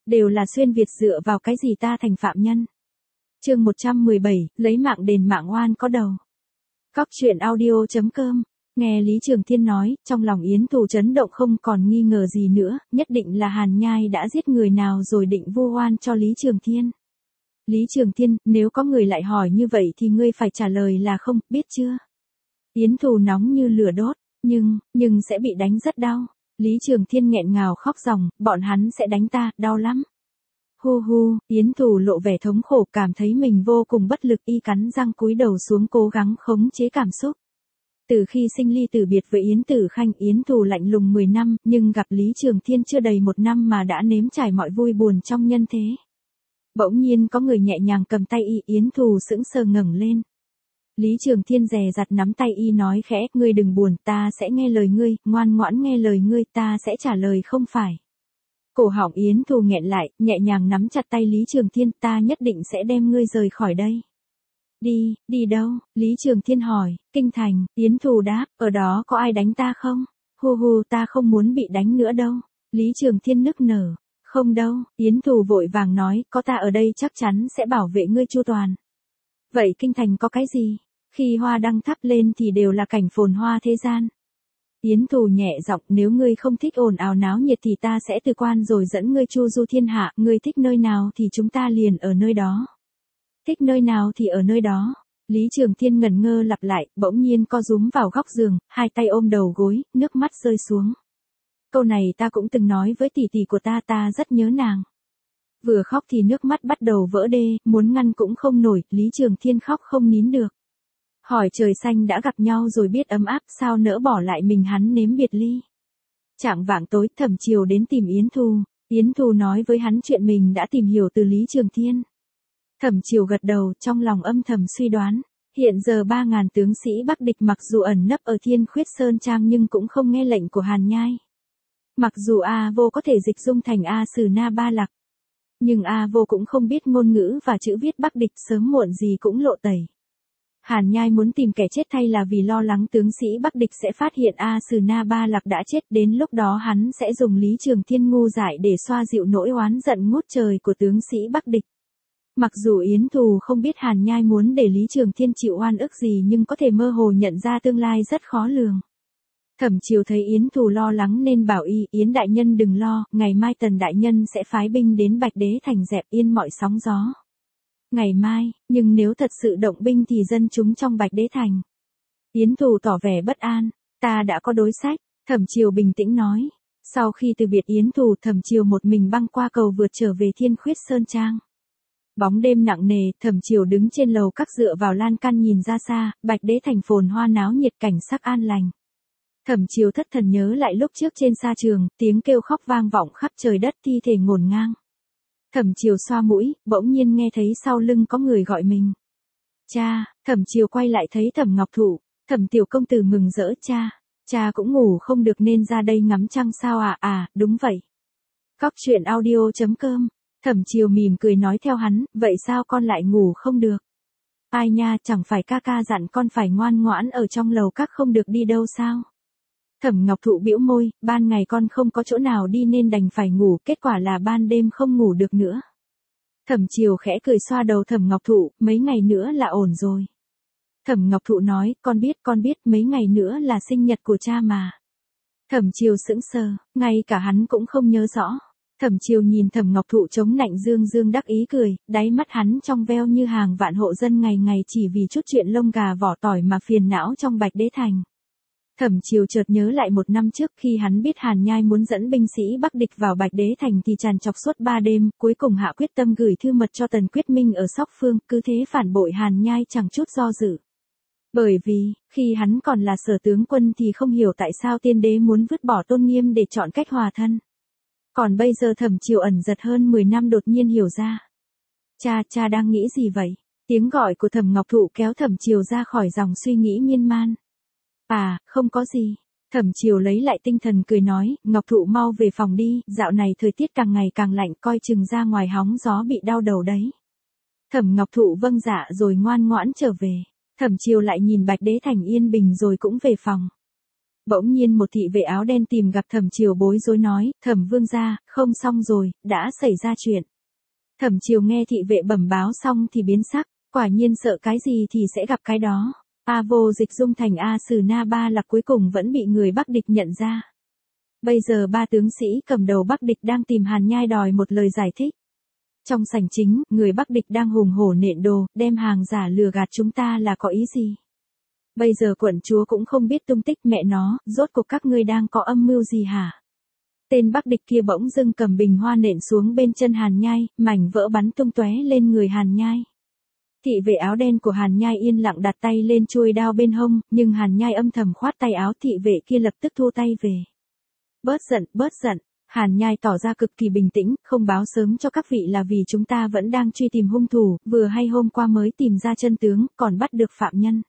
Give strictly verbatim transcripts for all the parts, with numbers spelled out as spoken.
Đều là xuyên Việt, dựa vào cái gì ta thành phạm nhân. Chương một trăm mười bảy, lấy mạng đền mạng oan có đầu. Cóc truyện audio chấm com. Nghe Lý Trường Thiên nói, trong lòng Yến Thù chấn động không còn nghi ngờ gì nữa, nhất định là Hàn Nhai đã giết người nào rồi định vu oan cho Lý Trường Thiên. Lý Trường Thiên, nếu có người lại hỏi như vậy thì ngươi phải trả lời là không, biết chưa? Yến Thù nóng như lửa đốt, nhưng, nhưng sẽ bị đánh rất đau. Lý Trường Thiên nghẹn ngào khóc ròng, bọn hắn sẽ đánh ta, đau lắm. Hu hu, Yến Thù lộ vẻ thống khổ, cảm thấy mình vô cùng bất lực, y cắn răng cúi đầu xuống cố gắng khống chế cảm xúc. Từ khi sinh ly tử biệt với Yến Tử Khanh, Yến Thù lạnh lùng mười năm, nhưng gặp Lý Trường Thiên chưa đầy một năm mà đã nếm trải mọi vui buồn trong nhân thế. Bỗng nhiên có người nhẹ nhàng cầm tay y, Yến Thù sững sờ ngẩng lên. Lý Trường Thiên dè dặt nắm tay y nói khẽ, ngươi đừng buồn, ta sẽ nghe lời ngươi, ngoan ngoãn nghe lời ngươi, ta sẽ trả lời không phải. Cổ họng Yến Thù nghẹn lại, nhẹ nhàng nắm chặt tay Lý Trường Thiên, ta nhất định sẽ đem ngươi rời khỏi đây. Đi, đi đâu? Lý Trường Thiên hỏi. Kinh thành. Yến Thù đáp, ở đó có ai đánh ta không? Hu hu, ta không muốn bị đánh nữa đâu. Lý Trường Thiên nức nở. Không đâu, Yến Thù vội vàng nói, có ta ở đây chắc chắn sẽ bảo vệ ngươi chu toàn. Vậy kinh thành có cái gì? Khi hoa đăng thắp lên thì đều là cảnh phồn hoa thế gian. Yến Thù nhẹ giọng, nếu ngươi không thích ồn ào náo nhiệt thì ta sẽ từ quan rồi dẫn ngươi chu du thiên hạ, ngươi thích nơi nào thì chúng ta liền ở nơi đó. Thích nơi nào thì ở nơi đó. Lý Trường Thiên ngẩn ngơ lặp lại, bỗng nhiên co rúm vào góc giường, hai tay ôm đầu gối, nước mắt rơi xuống. Câu này ta cũng từng nói với tỷ tỷ của ta, ta rất nhớ nàng. Vừa khóc thì nước mắt bắt đầu vỡ đê, muốn ngăn cũng không nổi, Lý Trường Thiên khóc không nín được. Hỏi trời xanh đã gặp nhau rồi biết ấm áp, sao nỡ bỏ lại mình hắn nếm biệt ly. Chạng vạng tối, Thẩm Chiều đến tìm Yến Thù. Yến Thù nói với hắn chuyện mình đã tìm hiểu từ Lý Trường Thiên. Thẩm Chiều gật đầu, trong lòng âm thầm suy đoán. Hiện giờ ba ngàn tướng sĩ Bắc địch mặc dù ẩn nấp ở Thiên Khuyết Sơn Trang nhưng cũng không nghe lệnh của Hàn Nhai. Mặc dù A Vô có thể dịch dung thành A Sử Na Ba Lạc, nhưng A Vô cũng không biết ngôn ngữ và chữ viết Bắc địch, sớm muộn gì cũng lộ tẩy. Hàn Nhai muốn tìm kẻ chết thay là vì lo lắng tướng sĩ Bắc địch sẽ phát hiện A Sử Na Ba Lạc đã chết, đến lúc đó hắn sẽ dùng Lý Trường Thiên ngu dại để xoa dịu nỗi oán giận ngút trời của tướng sĩ Bắc địch. Mặc dù Yến Thù không biết Hàn Nhai muốn để Lý Trường Thiên chịu oan ức gì nhưng có thể mơ hồ nhận ra tương lai rất khó lường. Thẩm Chiều thấy Yến Thù lo lắng nên bảo y, Yến đại nhân đừng lo, ngày mai Tần đại nhân sẽ phái binh đến Bạch Đế thành dẹp yên mọi sóng gió. Ngày mai, nhưng nếu thật sự động binh thì dân chúng trong Bạch Đế thành. Yến Thù tỏ vẻ bất an, ta đã có đối sách, Thẩm Chiều bình tĩnh nói. Sau khi từ biệt Yến Thù, Thẩm Chiều một mình băng qua cầu vượt trở về Thiên Khuyết Sơn Trang. Bóng đêm nặng nề, Thẩm Chiều đứng trên lầu các dựa vào lan can nhìn ra xa, Bạch Đế thành phồn hoa náo nhiệt, cảnh sắc an lành. Thẩm Chiều thất thần nhớ lại lúc trước trên sa trường, tiếng kêu khóc vang vọng khắp trời đất, thi thể ngổn ngang. Thẩm Chiều xoa mũi, bỗng nhiên nghe thấy sau lưng có người gọi mình. Cha, Thẩm Chiều quay lại thấy Thẩm Ngọc Thụ. Thẩm tiểu công tử mừng rỡ, cha, cha cũng ngủ không được nên ra đây ngắm trăng sao à? À, đúng vậy. Cóc truyện audio chấm com. Thẩm Chiều mỉm cười nói theo hắn, vậy sao con lại ngủ không được? Ai nha, chẳng phải ca ca dặn con phải ngoan ngoãn ở trong lầu các không được đi đâu sao? Thẩm Ngọc Thụ bĩu môi, ban ngày con không có chỗ nào đi nên đành phải ngủ, kết quả là ban đêm không ngủ được nữa. Thẩm Chiều khẽ cười xoa đầu Thẩm Ngọc Thụ, mấy ngày nữa là ổn rồi. Thẩm Ngọc Thụ nói, con biết con biết, mấy ngày nữa là sinh nhật của cha mà. Thẩm Chiều sững sờ, ngay cả hắn cũng không nhớ rõ. Thẩm Chiều nhìn Thẩm Ngọc Thụ chống nạnh dương dương đắc ý cười, đáy mắt hắn trong veo như hàng vạn hộ dân ngày ngày chỉ vì chút chuyện lông gà vỏ tỏi mà phiền não trong Bạch Đế thành. Thẩm Chiều chợt nhớ lại một năm trước khi hắn biết Hàn Nhai muốn dẫn binh sĩ Bắc địch vào Bạch Đế thành thì tràn trọc suốt ba đêm, cuối cùng hạ quyết tâm gửi thư mật cho Tần Quyết Minh ở Sóc Phương, cứ thế phản bội Hàn Nhai chẳng chút do dự. Bởi vì, khi hắn còn là sở tướng quân thì không hiểu tại sao tiên đế muốn vứt bỏ tôn nghiêm để chọn cách hòa thân. Còn bây giờ Thẩm Chiều ẩn giật hơn mười năm đột nhiên hiểu ra. Cha, cha đang nghĩ gì vậy? Tiếng gọi của Thẩm Ngọc Thụ kéo Thẩm Chiều ra khỏi dòng suy nghĩ miên man. À, không có gì. Thẩm Chiều lấy lại tinh thần cười nói, Ngọc Thụ mau về phòng đi, dạo này thời tiết càng ngày càng lạnh, coi chừng ra ngoài hóng gió bị đau đầu đấy. Thẩm Ngọc Thụ vâng dạ rồi ngoan ngoãn trở về. Thẩm Chiều lại nhìn Bạch Đế thành yên bình rồi cũng về phòng. Bỗng nhiên một thị vệ áo đen tìm gặp Thẩm Chiều bối rối nói, Thẩm vương gia, không xong rồi, đã xảy ra chuyện. Thẩm Chiều nghe thị vệ bẩm báo xong thì biến sắc, quả nhiên sợ cái gì thì sẽ gặp cái đó. A Vô Dịch Dung thành A Sử Na Ba Lạc cuối cùng vẫn bị người Bắc địch nhận ra. Bây giờ ba tướng sĩ cầm đầu Bắc địch đang tìm Hàn Nhai đòi một lời giải thích. Trong sảnh chính, người Bắc địch đang hùng hổ nện đồ, đem hàng giả lừa gạt chúng ta là có ý gì? Bây giờ quận chúa cũng không biết tung tích mẹ nó, rốt cuộc các ngươi đang có âm mưu gì hả? Tên Bắc địch kia bỗng dưng cầm bình hoa nện xuống bên chân Hàn Nhai, mảnh vỡ bắn tung tóe lên người Hàn Nhai. Thị vệ áo đen của Hàn Nhai yên lặng đặt tay lên chuôi đao bên hông, nhưng Hàn Nhai âm thầm khoát tay áo, thị vệ kia lập tức thu tay về. Bớt giận, bớt giận. Hàn Nhai tỏ ra cực kỳ bình tĩnh, không báo sớm cho các vị là vì chúng ta vẫn đang truy tìm hung thủ, vừa hay hôm qua mới tìm ra chân tướng, còn bắt được phạm nhân.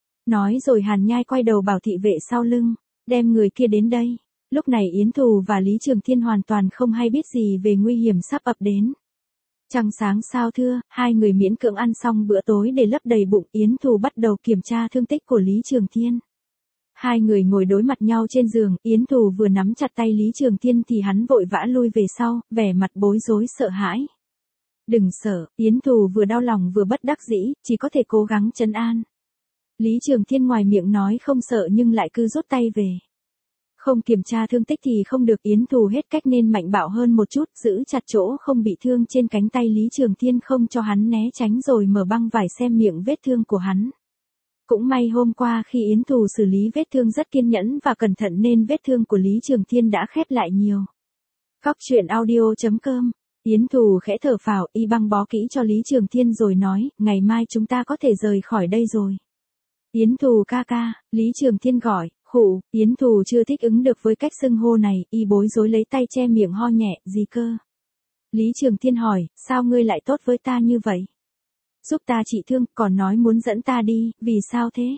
Nói rồi Hàn Nhai quay đầu bảo thị vệ sau lưng, đem người kia đến đây. Lúc này Yến Thù và Lý Trường Thiên hoàn toàn không hay biết gì về nguy hiểm sắp ập đến. Trăng sáng sao thưa, hai người miễn cưỡng ăn xong bữa tối để lấp đầy bụng. Yến Thù bắt đầu kiểm tra thương tích của Lý Trường Thiên. Hai người ngồi đối mặt nhau trên giường, Yến Thù vừa nắm chặt tay Lý Trường Thiên thì hắn vội vã lui về sau, vẻ mặt bối rối sợ hãi. Đừng sợ, Yến Thù vừa đau lòng vừa bất đắc dĩ, chỉ có thể cố gắng trấn an. Lý Trường Thiên ngoài miệng nói không sợ nhưng lại cứ rút tay về. Không kiểm tra thương tích thì không được, Yến Thù hết cách nên mạnh bạo hơn một chút, giữ chặt chỗ không bị thương trên cánh tay Lý Trường Thiên không cho hắn né tránh rồi mở băng vải xem miệng vết thương của hắn. Cũng may hôm qua khi Yến Thù xử lý vết thương rất kiên nhẫn và cẩn thận nên vết thương của Lý Trường Thiên đã khép lại nhiều. Cóc truyện audio chấm com. Yến Thù khẽ thở phào, y băng bó kỹ cho Lý Trường Thiên rồi nói, ngày mai chúng ta có thể rời khỏi đây rồi. Yến Thù ca ca, Lý Trường Thiên gọi, khụ, Yến Thù chưa thích ứng được với cách xưng hô này, y bối rối lấy tay che miệng ho nhẹ, gì cơ? Lý Trường Thiên hỏi, sao ngươi lại tốt với ta như vậy? Giúp ta trị thương, còn nói muốn dẫn ta đi, vì sao thế?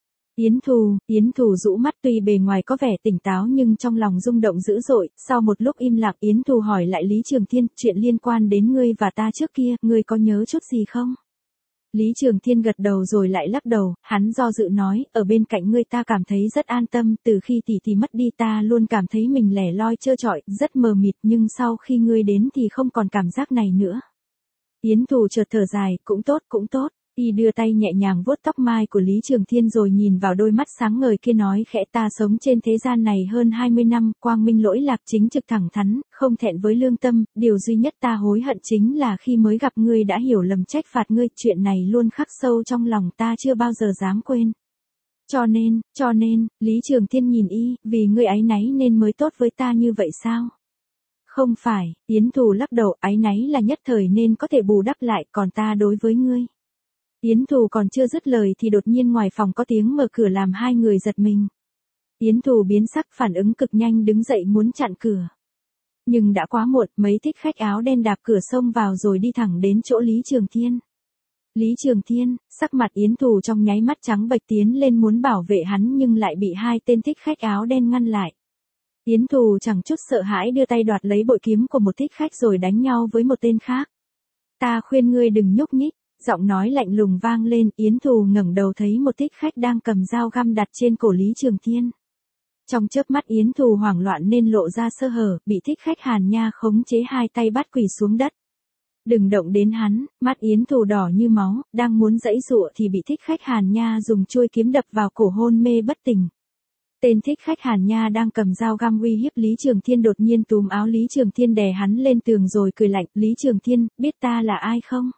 Yến Thù, Yến Thù rũ mắt tuy bề ngoài có vẻ tỉnh táo nhưng trong lòng rung động dữ dội, sau một lúc im lặng Yến Thù hỏi lại Lý Trường Thiên, chuyện liên quan đến ngươi và ta trước kia, ngươi có nhớ chút gì không? Lý Trường Thiên gật đầu rồi lại lắc đầu, hắn do dự nói, ở bên cạnh ngươi ta cảm thấy rất an tâm, từ khi tỷ tỷ mất đi ta luôn cảm thấy mình lẻ loi trơ trọi, rất mờ mịt nhưng sau khi ngươi đến thì không còn cảm giác này nữa. Yến Thù chợt thở dài, cũng tốt, cũng tốt. Y đưa tay nhẹ nhàng vuốt tóc mai của Lý Trường Thiên rồi nhìn vào đôi mắt sáng ngời kia nói khẽ, ta sống trên thế gian này hơn hai mươi năm, quang minh lỗi lạc, chính trực thẳng thắn, không thẹn với lương tâm, điều duy nhất ta hối hận chính là khi mới gặp ngươi đã hiểu lầm trách phạt ngươi, chuyện này luôn khắc sâu trong lòng ta chưa bao giờ dám quên. Cho nên, cho nên, Lý Trường Thiên nhìn y, vì ngươi áy náy nên mới tốt với ta như vậy sao? Không phải, Yến Thù lắc đầu, áy náy là nhất thời nên có thể bù đắp lại, còn ta đối với ngươi. Yến Thù còn chưa dứt lời thì đột nhiên ngoài phòng có tiếng mở cửa làm hai người giật mình. Yến Thù biến sắc, phản ứng cực nhanh đứng dậy muốn chặn cửa. Nhưng đã quá muộn, mấy thích khách áo đen đạp cửa xông vào rồi đi thẳng đến chỗ Lý Trường Thiên. Lý Trường Thiên, sắc mặt Yến Thù trong nháy mắt trắng bệch tiến lên muốn bảo vệ hắn nhưng lại bị hai tên thích khách áo đen ngăn lại. Yến Thù chẳng chút sợ hãi đưa tay đoạt lấy bội kiếm của một thích khách rồi đánh nhau với một tên khác. Ta khuyên ngươi đừng nhúc nhích. Giọng nói lạnh lùng vang lên, Yến Thù ngẩng đầu thấy một thích khách đang cầm dao găm đặt trên cổ Lý Trường Thiên. Trong chớp mắt Yến Thù hoảng loạn nên lộ ra sơ hở, bị thích khách Hàn Nha khống chế hai tay bắt quỳ xuống đất. Đừng động đến hắn, mắt Yến Thù đỏ như máu, đang muốn giãy giụa thì bị thích khách Hàn Nha dùng chuôi kiếm đập vào cổ hôn mê bất tỉnh. Tên thích khách Hàn Nha đang cầm dao găm uy hiếp Lý Trường Thiên đột nhiên túm áo Lý Trường Thiên đè hắn lên tường rồi cười lạnh, Lý Trường Thiên, biết ta là ai không?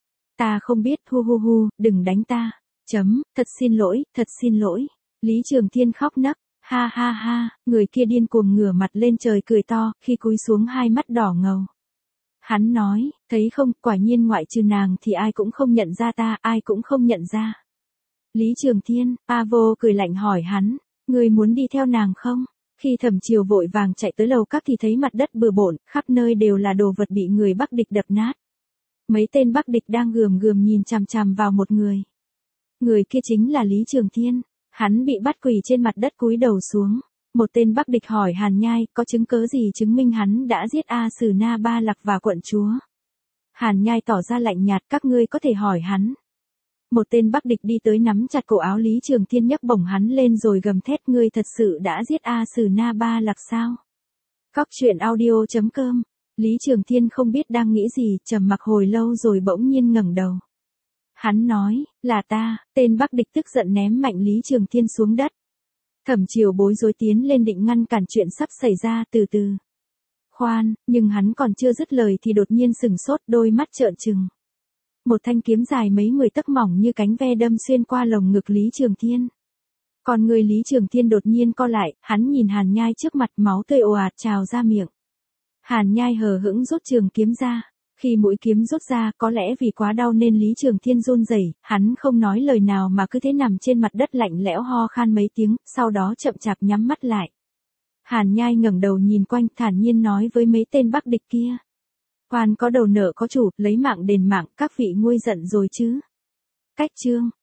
Ta không biết, hu hu hu, đừng đánh ta. Chấm, thật xin lỗi, thật xin lỗi. Lý Trường Thiên khóc nấc, ha ha ha, người kia điên cuồng ngửa mặt lên trời cười to, khi cúi xuống hai mắt đỏ ngầu. Hắn nói, thấy không, quả nhiên ngoại trừ nàng thì ai cũng không nhận ra ta, ai cũng không nhận ra. Lý Trường Thiên, A Vô cười lạnh hỏi hắn, người muốn đi theo nàng không? Khi Thẩm Chiều vội vàng chạy tới lầu các thì thấy mặt đất bừa bộn, khắp nơi đều là đồ vật bị người Bắc địch đập nát. Mấy tên Bắc địch đang gườm gườm nhìn chằm chằm vào một người. Người kia chính là Lý Trường Thiên, hắn bị bắt quỳ trên mặt đất cúi đầu xuống. Một tên Bắc địch hỏi Hàn Nhai, có chứng cớ gì chứng minh hắn đã giết A Sử Na Ba Lạc và quận chúa? Hàn Nhai tỏ ra lạnh nhạt, các ngươi có thể hỏi hắn. Một tên Bắc địch đi tới nắm chặt cổ áo Lý Trường Thiên nhấc bổng hắn lên rồi gầm thét ngươi thật sự đã giết A Sử Na Ba Lạc sao? Cóc truyện audio chấm com. Lý Trường Thiên không biết đang nghĩ gì, trầm mặc hồi lâu rồi bỗng nhiên ngẩng đầu. Hắn nói, là ta, tên Bắc địch tức giận ném mạnh Lý Trường Thiên xuống đất. Thẩm Chiều bối rối tiến lên định ngăn cản chuyện sắp xảy ra, từ từ. Khoan, nhưng hắn còn chưa dứt lời thì đột nhiên sừng sốt, đôi mắt trợn trừng. Một thanh kiếm dài mấy mười tấc mỏng như cánh ve đâm xuyên qua lồng ngực Lý Trường Thiên. Còn người Lý Trường Thiên đột nhiên co lại, hắn nhìn Hàn Nhai trước mặt, máu tươi ồ ạt trào ra miệng. Hàn Nhai hờ hững rút trường kiếm ra. Khi mũi kiếm rút ra, có lẽ vì quá đau nên Lý Trường Thiên run rẩy, hắn không nói lời nào mà cứ thế nằm trên mặt đất lạnh lẽo ho khan mấy tiếng, sau đó chậm chạp nhắm mắt lại. Hàn Nhai ngẩng đầu nhìn quanh, thản nhiên nói với mấy tên Bắc địch kia. Quan có đầu nợ có chủ, lấy mạng đền mạng, các vị nguôi giận rồi chứ? Cách chương.